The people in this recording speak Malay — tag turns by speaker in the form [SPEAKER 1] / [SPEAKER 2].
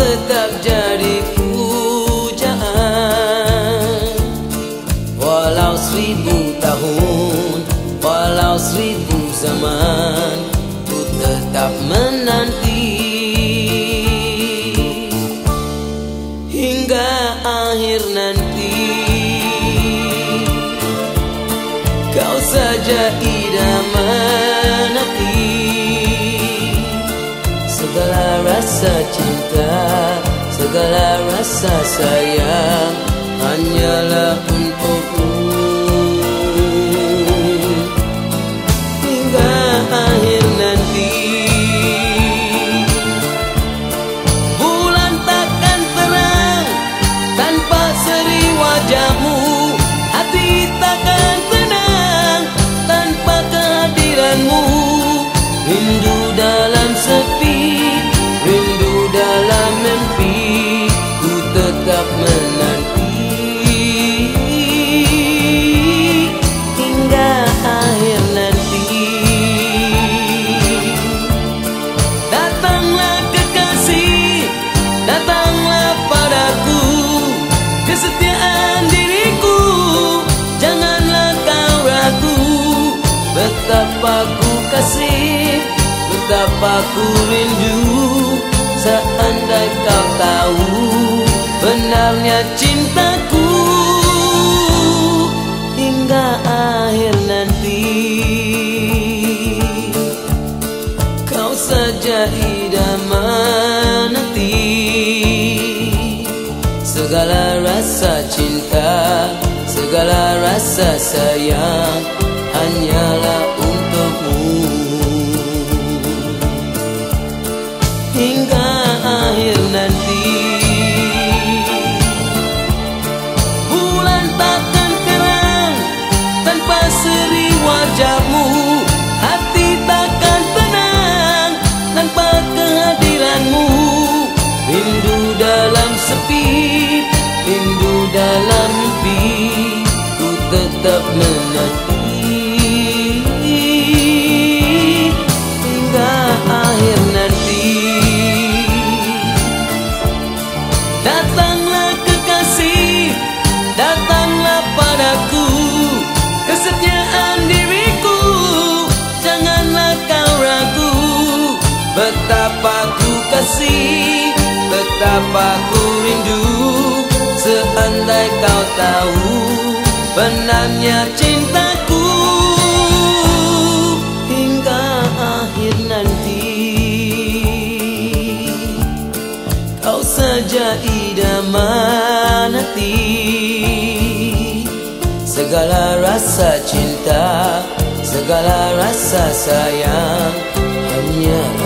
[SPEAKER 1] tetap jadi pujaan. Walau 1000 tahun, walau 1000 zaman, ku tetap menanti hingga akhir nanti. Kau saja idaman hati, segala rasa cinta, segala rasa sayang hanyalah untukmu. Hingga akhir nanti, bulan takkan terang tanpa seri wajahmu. Hati takkan tenang tanpa kehadiranmu. Rindu dalam sepi, rindu dalam mimpi, ku tetap menanti hingga akhir nanti. Datanglah kekasih, datanglah padaku, kesetiaan diriku, janganlah kau ragu. Betapa ku kasih, betapa ku rindu, seandai kau tahu benarnya cintaku. Hingga akhir nanti, kau saja idaman hati, segala rasa cinta, segala rasa sayang hanyalah untukmu. Hingga akhir nanti, bulan takkan terang tanpa seri wajahmu. Hati takkan tenang tanpa kehadiranmu. Rindu dalam sepi, rindu dalam mimpi, ku tetap menanti hingga akhir nanti. Datanglah kekasih, datanglah padaku, kesetiaan diriku, janganlah kau ragu. Betapa ku kasih, betapa ku rindu, seandai kau tahu benarnya cintaku. Hingga akhir nanti, kau saja idaman hati, segala rasa cinta, segala rasa sayang hanya